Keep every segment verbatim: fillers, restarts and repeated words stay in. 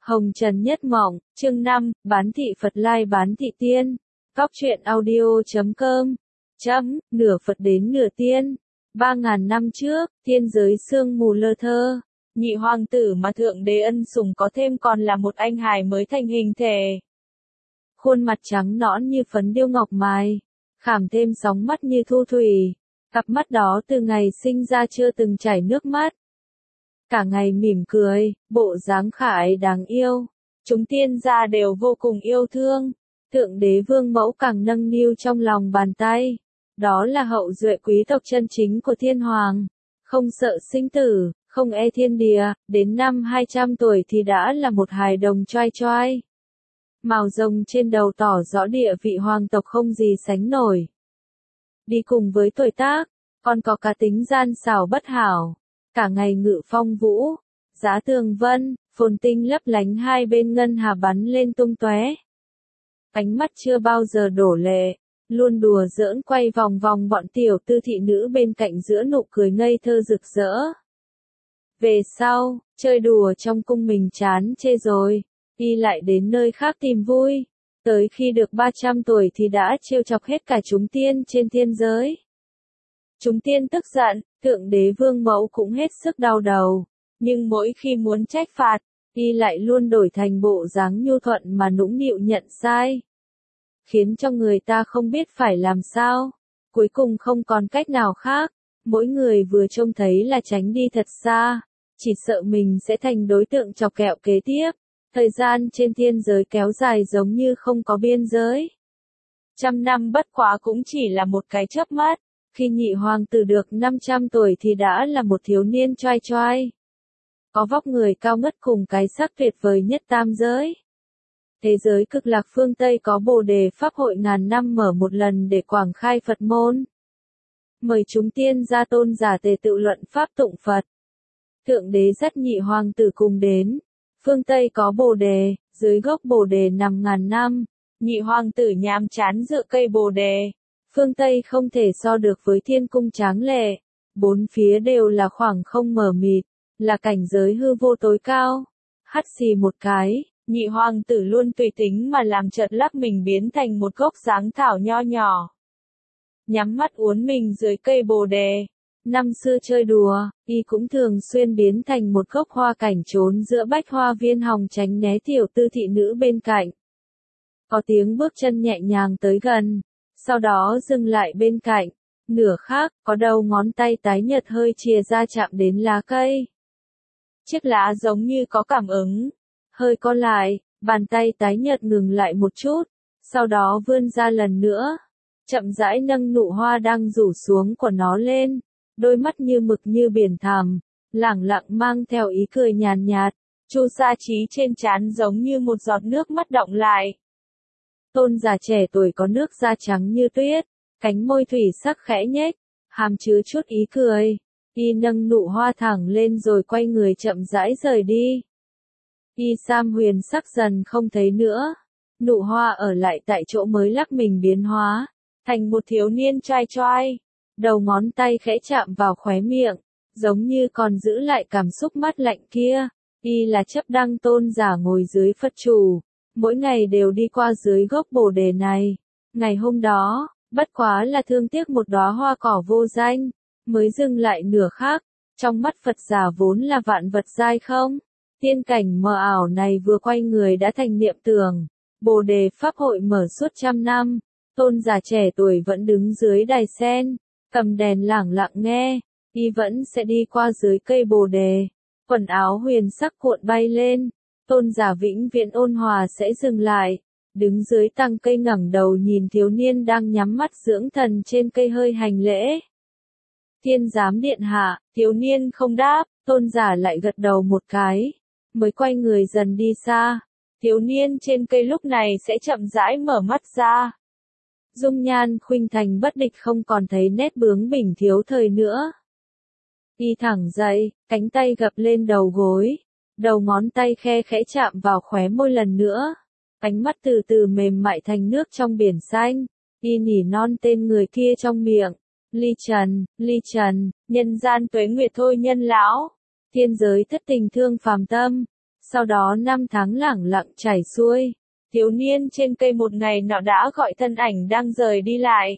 Hồng Trần Nhất Mộng, chương năm, bán thị Phật Lai bán thị tiên. Cóc truyện audio chấm com. Chấm, nửa Phật đến nửa tiên. Ba ngàn năm trước, thiên giới sương mù lơ thơ. Nhị hoàng tử mà thượng đế ân sủng có thêm còn là một anh hài mới thành hình thể. Khuôn mặt trắng nõn như phấn điêu ngọc mài, khảm thêm sóng mắt như thu thủy. Cặp mắt đó từ ngày sinh ra chưa từng chảy nước mắt. Cả ngày mỉm cười, bộ dáng khả ái đáng yêu. Chúng tiên gia đều vô cùng yêu thương. Thượng đế vương mẫu càng nâng niu trong lòng bàn tay. Đó là hậu duệ quý tộc chân chính của thiên hoàng. Không sợ sinh tử, không e thiên địa, đến năm hai trăm tuổi thì đã là một hài đồng choai choai. Mào rồng trên đầu tỏ rõ địa vị hoàng tộc không gì sánh nổi. Đi cùng với tuổi tác, còn có cá tính gian xảo bất hảo. Cả ngày ngự phong vũ, giá tường vân, phồn tinh lấp lánh hai bên ngân hà bắn lên tung tóe. Ánh mắt chưa bao giờ đổ lệ, luôn đùa giỡn quay vòng vòng bọn tiểu tư thị nữ bên cạnh giữa nụ cười ngây thơ rực rỡ. Về sau, chơi đùa trong cung mình chán chê rồi, đi lại đến nơi khác tìm vui. Tới khi được ba trăm tuổi thì đã trêu chọc hết cả chúng tiên trên thiên giới. Chúng tiên tức giận, thượng đế vương mẫu cũng hết sức đau đầu. Nhưng mỗi khi muốn trách phạt, y lại luôn đổi thành bộ dáng nhu thuận mà nũng nịu nhận sai. Khiến cho người ta không biết phải làm sao. Cuối cùng không còn cách nào khác. Mỗi người vừa trông thấy là tránh đi thật xa. Chỉ sợ mình sẽ thành đối tượng chọc kẹo kế tiếp. Thời gian trên thiên giới kéo dài giống như không có biên giới. Trăm năm bất quá cũng chỉ là một cái chớp mắt. Khi nhị hoàng tử được năm trăm tuổi thì đã là một thiếu niên choai choai. Có vóc người cao ngất cùng cái sắc tuyệt vời nhất tam giới. Thế giới cực lạc phương Tây có Bồ Đề Pháp hội ngàn năm mở một lần để quảng khai Phật môn. Mời chúng tiên gia tôn giả tề tự luận Pháp tụng Phật. Thượng đế dắt nhị hoàng tử cùng đến. Phương Tây có Bồ Đề, dưới gốc Bồ Đề nằm ngàn năm. Nhị hoàng tử nhàm chán dựa cây Bồ Đề. Phương Tây không thể so được với thiên cung tráng lệ. Bốn phía đều là khoảng không mờ mịt, là cảnh giới hư vô tối cao. Hắt xì một cái, nhị hoàng tử luôn tùy tính mà làm chợt lắc mình biến thành một gốc dáng thảo nho nhỏ. Nhắm mắt uốn mình dưới cây Bồ Đề. Năm xưa chơi đùa, y cũng thường xuyên biến thành một gốc hoa cảnh trốn giữa bách hoa viên hòng tránh né tiểu tư thị nữ bên cạnh. Có tiếng bước chân nhẹ nhàng tới gần. Sau đó dừng lại bên cạnh, nửa khác, có đầu ngón tay tái nhợt hơi chìa ra chạm đến lá cây. Chiếc lá giống như có cảm ứng, hơi co lại, bàn tay tái nhợt ngừng lại một chút, sau đó vươn ra lần nữa, chậm rãi nâng nụ hoa đang rủ xuống của nó lên, đôi mắt như mực như biển thẳm, lẳng lặng mang theo ý cười nhàn nhạt, chu sa trí trên trán giống như một giọt nước mắt đọng lại. Tôn giả trẻ tuổi có nước da trắng như tuyết, cánh môi thủy sắc khẽ nhếch, hàm chứa chút ý cười. Y nâng nụ hoa thẳng lên rồi quay người chậm rãi rời đi. Y sam huyền sắc dần không thấy nữa. Nụ hoa ở lại tại chỗ mới lắc mình biến hóa, thành một thiếu niên choai choai. Đầu ngón tay khẽ chạm vào khóe miệng, giống như còn giữ lại cảm xúc mát lạnh kia. Y là chấp đăng tôn giả ngồi dưới Phật chủ. Mỗi ngày đều đi qua dưới gốc Bồ Đề này. Ngày hôm đó, bất quá là thương tiếc một đóa hoa cỏ vô danh, mới dừng lại nửa khắc. Trong mắt Phật giả vốn là vạn vật giai không. Tiên cảnh mờ ảo này vừa quay người đã thành niệm tưởng. Bồ Đề Pháp hội mở suốt trăm năm. Tôn giả trẻ tuổi vẫn đứng dưới đài sen, cầm đèn lẳng lặng nghe. Y vẫn sẽ đi qua dưới cây Bồ Đề. Quần áo huyền sắc cuộn bay lên. Tôn giả vĩnh viễn ôn hòa sẽ dừng lại, đứng dưới tàng cây ngẩng đầu nhìn thiếu niên đang nhắm mắt dưỡng thần trên cây hơi hành lễ. Thiên giám điện hạ, thiếu niên không đáp, tôn giả lại gật đầu một cái, mới quay người dần đi xa. Thiếu niên trên cây lúc này sẽ chậm rãi mở mắt ra. Dung nhan khuynh thành bất địch không còn thấy nét bướng bỉnh thiếu thời nữa. Đi thẳng dậy, cánh tay gập lên đầu gối. Đầu ngón tay khe khẽ chạm vào khóe môi lần nữa. Ánh mắt từ từ mềm mại thành nước trong biển xanh. Y nỉ non tên người kia trong miệng. Ly Trần, Ly Trần, nhân gian tuế nguyệt thôi nhân lão. Thiên giới thất tình thương phàm tâm. Sau đó năm tháng lẳng lặng chảy xuôi. Thiếu niên trên cây một ngày nọ đã gọi thân ảnh đang rời đi lại.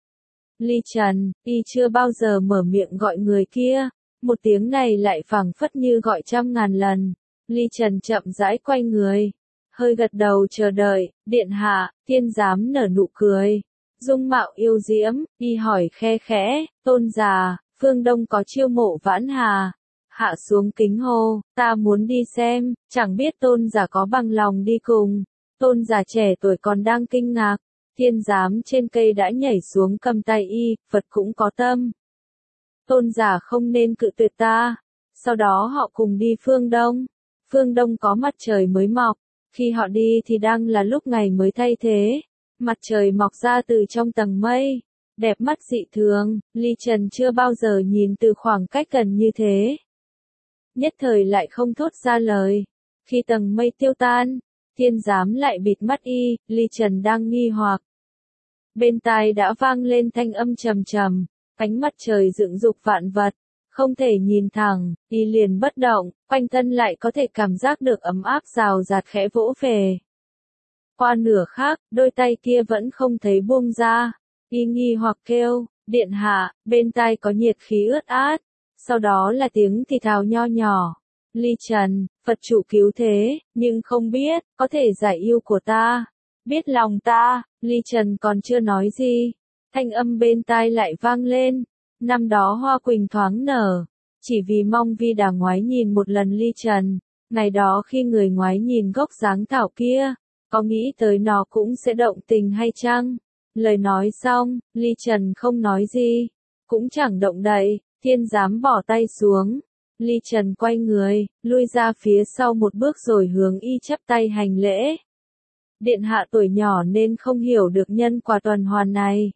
Ly Trần, y chưa bao giờ mở miệng gọi người kia, một tiếng này lại phảng phất như gọi trăm ngàn lần. Ly Trần chậm rãi quay người, hơi gật đầu chờ đợi, điện hạ, tiên giám nở nụ cười. Dung mạo yêu diễm, y hỏi khe khẽ, tôn già, phương Đông có chiêu mộ Vãn Hà. Hạ xuống kính hô, ta muốn đi xem, chẳng biết tôn giả có bằng lòng đi cùng. Tôn giả trẻ tuổi còn đang kinh ngạc, thiên giám trên cây đã nhảy xuống cầm tay y, Phật cũng có tâm. Tôn giả không nên cự tuyệt ta. Sau đó họ cùng đi phương Đông. Phương Đông có mặt trời mới mọc, khi họ đi thì đang là lúc ngày mới thay thế. Mặt trời mọc ra từ trong tầng mây, đẹp mắt dị thường, Ly Trần chưa bao giờ nhìn từ khoảng cách gần như thế. Nhất thời lại không thốt ra lời. Khi tầng mây tiêu tan, thiên giám lại bịt mắt y, Ly Trần đang nghi hoặc. Bên tai đã vang lên thanh âm trầm trầm, ánh mặt trời dựng dục vạn vật, không thể nhìn thẳng, y liền bất động, quanh thân lại có thể cảm giác được ấm áp rào rạt khẽ vỗ về. Qua nửa khắc, đôi tay kia vẫn không thấy buông ra, y nghi hoặc kêu, điện hạ, bên tai có nhiệt khí ướt át, sau đó là tiếng thì thào nho nhỏ. Ly Trần, Phật chủ cứu thế, nhưng không biết, có thể giải yêu của ta, biết lòng ta. Ly Trần còn chưa nói gì, thanh âm bên tai lại vang lên, năm đó hoa quỳnh thoáng nở, chỉ vì mong Vi Đà ngoái nhìn một lần Ly Trần, ngày đó khi người ngoái nhìn gốc dáng thảo kia, có nghĩ tới nó cũng sẽ động tình hay chăng? Lời nói xong, Ly Trần không nói gì, cũng chẳng động đậy, thiên giám bỏ tay xuống. Ly Trần quay người, lui ra phía sau một bước rồi hướng y chắp tay hành lễ. Điện hạ tuổi nhỏ nên không hiểu được nhân quả tuần hoàn này.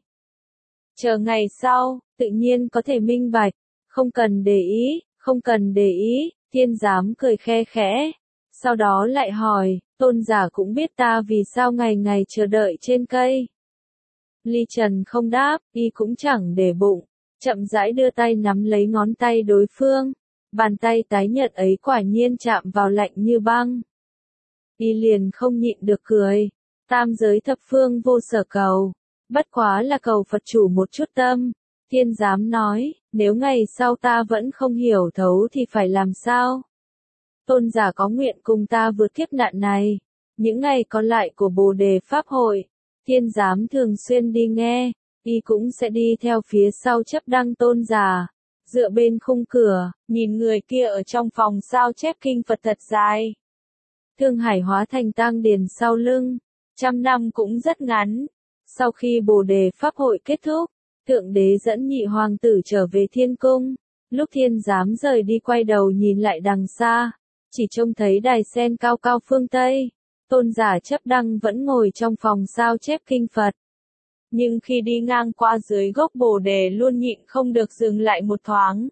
Chờ ngày sau, tự nhiên có thể minh bạch, không cần để ý, không cần để ý, thiên giám cười khe khẽ. Sau đó lại hỏi, tôn giả cũng biết ta vì sao ngày ngày chờ đợi trên cây. Ly Trần không đáp, y cũng chẳng để bụng, chậm rãi đưa tay nắm lấy ngón tay đối phương. Bàn tay tái nhợt ấy quả nhiên chạm vào lạnh như băng. Y liền không nhịn được cười. Tam giới thập phương vô sở cầu, bất quá là cầu Phật chủ một chút tâm. Thiên giám nói, nếu ngày sau ta vẫn không hiểu thấu thì phải làm sao? Tôn giả có nguyện cùng ta vượt kiếp nạn này. Những ngày còn lại của Bồ Đề Pháp hội, thiên giám thường xuyên đi nghe, y cũng sẽ đi theo phía sau chấp đăng tôn giả. Dựa bên khung cửa, nhìn người kia ở trong phòng sao chép kinh Phật thật dài. Thương Hải hóa thành tang điền sau lưng, trăm năm cũng rất ngắn. Sau khi Bồ Đề Pháp hội kết thúc, Thượng Đế dẫn nhị hoàng tử trở về thiên cung. Lúc thiên giám rời đi quay đầu nhìn lại đằng xa, chỉ trông thấy đài sen cao cao phương Tây. Tôn giả chấp đăng vẫn ngồi trong phòng sao chép kinh Phật. Nhưng khi đi ngang qua dưới gốc Bồ Đề luôn nhịn không được dừng lại một thoáng.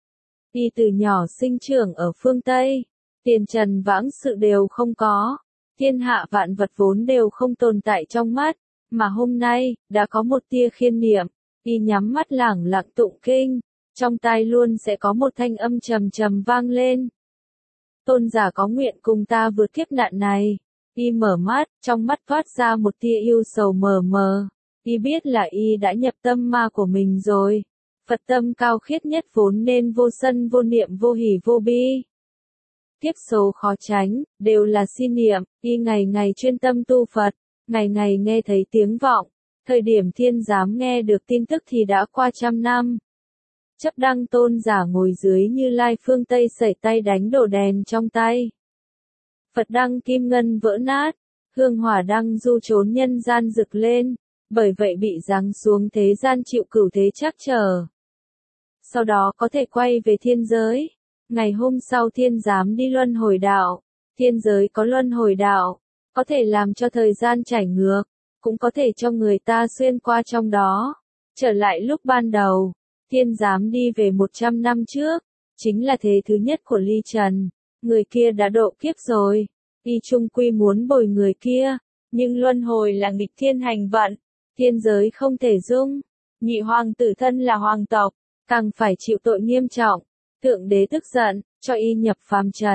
Y từ nhỏ sinh trưởng ở phương Tây, tiền trần vãng sự đều không có, thiên hạ vạn vật vốn đều không tồn tại trong mắt, mà hôm nay, đã có một tia khiên niệm, y nhắm mắt lẳng lặng tụng kinh, trong tai luôn sẽ có một thanh âm trầm trầm vang lên. Tôn giả có nguyện cùng ta vượt kiếp nạn này. Y mở mắt, trong mắt thoát ra một tia yêu sầu mờ mờ. Y biết là y đã nhập tâm ma của mình rồi. Phật tâm cao khiết nhất vốn nên vô sân vô niệm vô hỉ vô bi. Kiếp số khó tránh, đều là si niệm, y ngày ngày chuyên tâm tu Phật, ngày ngày nghe thấy tiếng vọng. Thời điểm thiên giám nghe được tin tức thì đã qua trăm năm. Chấp đăng tôn giả ngồi dưới Như Lai phương Tây sẩy tay đánh đổ đèn trong tay. Phật đăng kim ngân vỡ nát, hương hỏa đăng du trốn nhân gian rực lên, bởi vậy bị giáng xuống thế gian chịu cửu thế trắc trở. Sau đó có thể quay về thiên giới. Ngày hôm sau thiên giám đi luân hồi đạo. Thiên giới có luân hồi đạo, có thể làm cho thời gian chảy ngược, cũng có thể cho người ta xuyên qua trong đó. Trở lại lúc ban đầu, thiên giám đi về một trăm năm trước, chính là thế thứ nhất của Ly Trần. Người kia đã độ kiếp rồi, y chung quy muốn bồi người kia, nhưng luân hồi là nghịch thiên hành vận, thiên giới không thể dung. Nhị hoàng tử thân là hoàng tộc, càng phải chịu tội nghiêm trọng. Thượng Đế tức giận, cho y nhập phàm trần.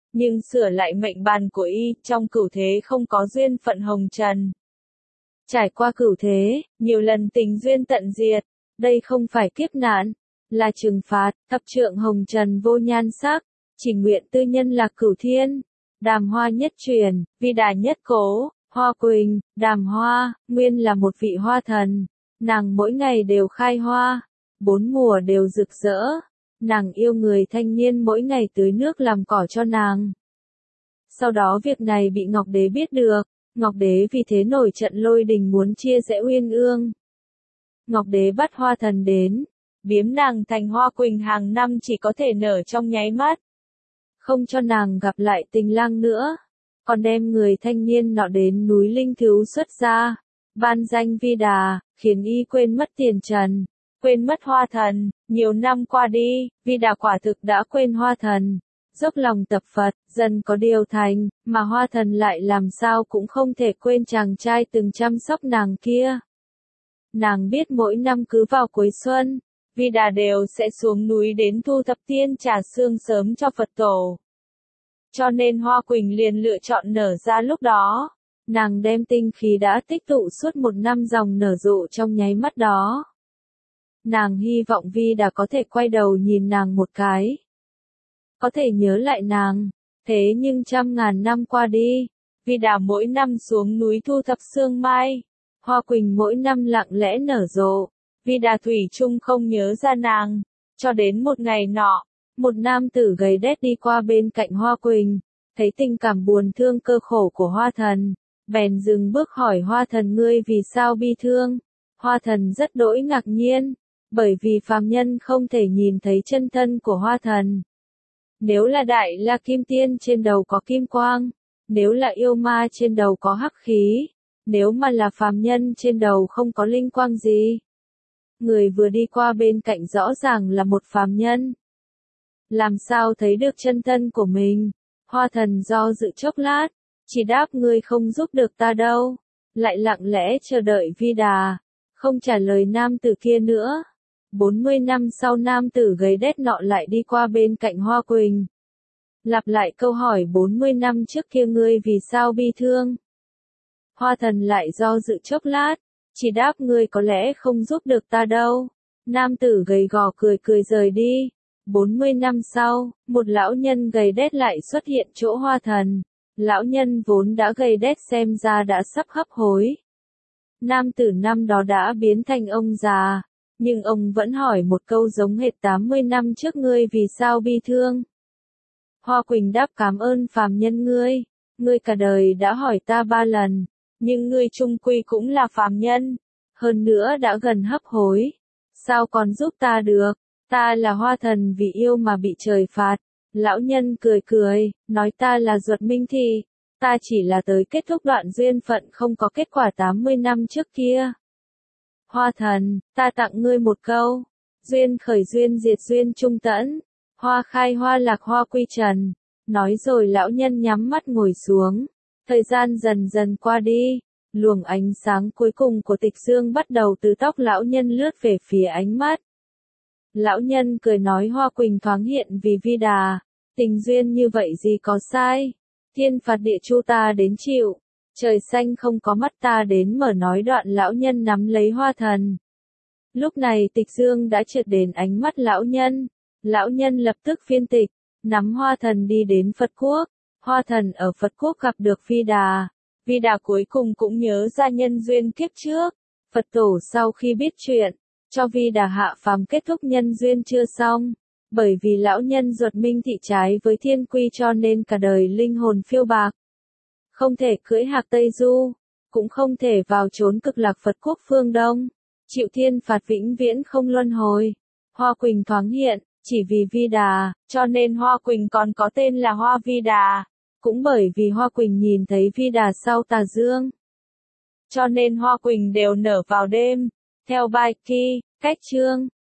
nhưng sửa lại mệnh bàn của y, trong cửu thế không có duyên phận hồng trần. Trải qua cửu thế, nhiều lần tình duyên tận diệt, đây không phải kiếp nạn, là trừng phạt, thập trượng hồng trần vô nhan sắc, chỉ nguyện tư nhân lạc cửu thiên. Đàm hoa nhất truyền, vi đà nhất cố, Hoa Quỳnh, đàm hoa, nguyên là một vị hoa thần. Nàng mỗi ngày đều khai hoa, bốn mùa đều rực rỡ. Nàng yêu người thanh niên mỗi ngày tưới nước làm cỏ cho nàng. Sau đó việc này bị Ngọc Đế biết được, Ngọc Đế vì thế nổi trận lôi đình muốn chia rẽ Uyên Ương. Ngọc Đế bắt hoa thần đến, biếm nàng thành Hoa Quỳnh hàng năm chỉ có thể nở trong nháy mắt. Không cho nàng gặp lại tình lang nữa, còn đem người thanh niên nọ đến núi Linh Thứu xuất gia, ban danh Vi Đà, khiến y quên mất tiền trần, quên mất hoa thần. Nhiều năm qua đi, Vi Đà quả thực đã quên hoa thần, dốc lòng tập Phật, dần có điều thành, mà hoa thần lại làm sao cũng không thể quên chàng trai từng chăm sóc nàng kia. Nàng biết mỗi năm cứ vào cuối xuân, Vi Đà đều sẽ xuống núi đến thu thập tiên trà sương sớm cho Phật tổ. Cho nên Hoa Quỳnh liền lựa chọn nở ra lúc đó. Nàng đem tinh khí đã tích tụ suốt một năm dòng nở rộ trong nháy mắt đó. Nàng hy vọng Vi Đà có thể quay đầu nhìn nàng một cái. Có thể nhớ lại nàng. Thế nhưng trăm ngàn năm qua đi, Vi Đà mỗi năm xuống núi thu thập sương mai. Hoa Quỳnh mỗi năm lặng lẽ nở rộ. Vi Đà thủy chung không nhớ ra nàng. Cho đến một ngày nọ, một nam tử gầy đét đi qua bên cạnh Hoa Quỳnh, thấy tình cảm buồn thương cơ khổ của hoa thần, bèn dừng bước hỏi hoa thần ngươi vì sao bi thương. Hoa thần rất đỗi ngạc nhiên, bởi vì phàm nhân không thể nhìn thấy chân thân của hoa thần. Nếu là đại la kim tiên trên đầu có kim quang, nếu là yêu ma trên đầu có hắc khí, nếu mà là phàm nhân trên đầu không có linh quang gì. Người vừa đi qua bên cạnh rõ ràng là một phàm nhân. Làm sao thấy được chân thân của mình? Hoa thần do dự chốc lát, chỉ đáp ngươi không giúp được ta đâu, lại lặng lẽ chờ đợi Vi Đà, không trả lời nam tử kia nữa. bốn mươi năm sau nam tử gầy đét nọ lại đi qua bên cạnh Hoa Quỳnh. Lặp lại câu hỏi bốn mươi năm trước kia ngươi vì sao bi thương? Hoa thần lại do dự chốc lát, chỉ đáp ngươi có lẽ không giúp được ta đâu. Nam tử gầy gò cười cười rời đi. bốn mươi năm sau, một lão nhân gầy đét lại xuất hiện chỗ hoa thần. Lão nhân vốn đã gầy đét xem ra đã sắp hấp hối. Nam tử năm đó đã biến thành ông già, nhưng ông vẫn hỏi một câu giống hệt tám mươi năm trước ngươi vì sao bi thương. Hoa Quỳnh đáp cảm ơn phàm nhân ngươi, ngươi cả đời đã hỏi ta ba lần, nhưng ngươi chung quy cũng là phàm nhân, hơn nữa đã gần hấp hối, sao còn giúp ta được? Ta là hoa thần vì yêu mà bị trời phạt. Lão nhân cười cười, nói ta là Duật Minh Thị, ta chỉ là tới kết thúc đoạn duyên phận không có kết quả tám mươi năm trước kia. Hoa thần, ta tặng ngươi một câu, duyên khởi duyên diệt duyên trung tẫn, hoa khai hoa lạc hoa quy trần. Nói rồi lão nhân nhắm mắt ngồi xuống, thời gian dần dần qua đi, luồng ánh sáng cuối cùng của Tịch Dương bắt đầu từ tóc lão nhân lướt về phía ánh mắt. Lão nhân cười nói Hoa Quỳnh thoáng hiện vì Vi Đà, tình duyên như vậy gì có sai, thiên phạt địa chu ta đến chịu, trời xanh không có mắt ta đến mở nói đoạn lão nhân nắm lấy hoa thần. Lúc này Tịch Dương đã trượt đến ánh mắt lão nhân, lão nhân lập tức phiên tịch, nắm hoa thần đi đến Phật Quốc, hoa thần ở Phật Quốc gặp được Vi Đà, Vi Đà cuối cùng cũng nhớ ra nhân duyên kiếp trước, Phật tổ sau khi biết chuyện, cho Vi Đà hạ phàm kết thúc nhân duyên chưa xong, bởi vì lão nhân Duật Minh Thị trái với thiên quy cho nên cả đời linh hồn phiêu bạc. Không thể cưỡi hạc Tây Du, cũng không thể vào trốn cực lạc Phật Quốc phương Đông, chịu thiên phạt vĩnh viễn không luân hồi. Hoa Quỳnh thoáng hiện, chỉ vì Vi Đà, cho nên Hoa Quỳnh còn có tên là Hoa Vi Đà, cũng bởi vì Hoa Quỳnh nhìn thấy Vi Đà sau tà dương. Cho nên Hoa Quỳnh đều nở vào đêm. Theo bài Ki, cách chương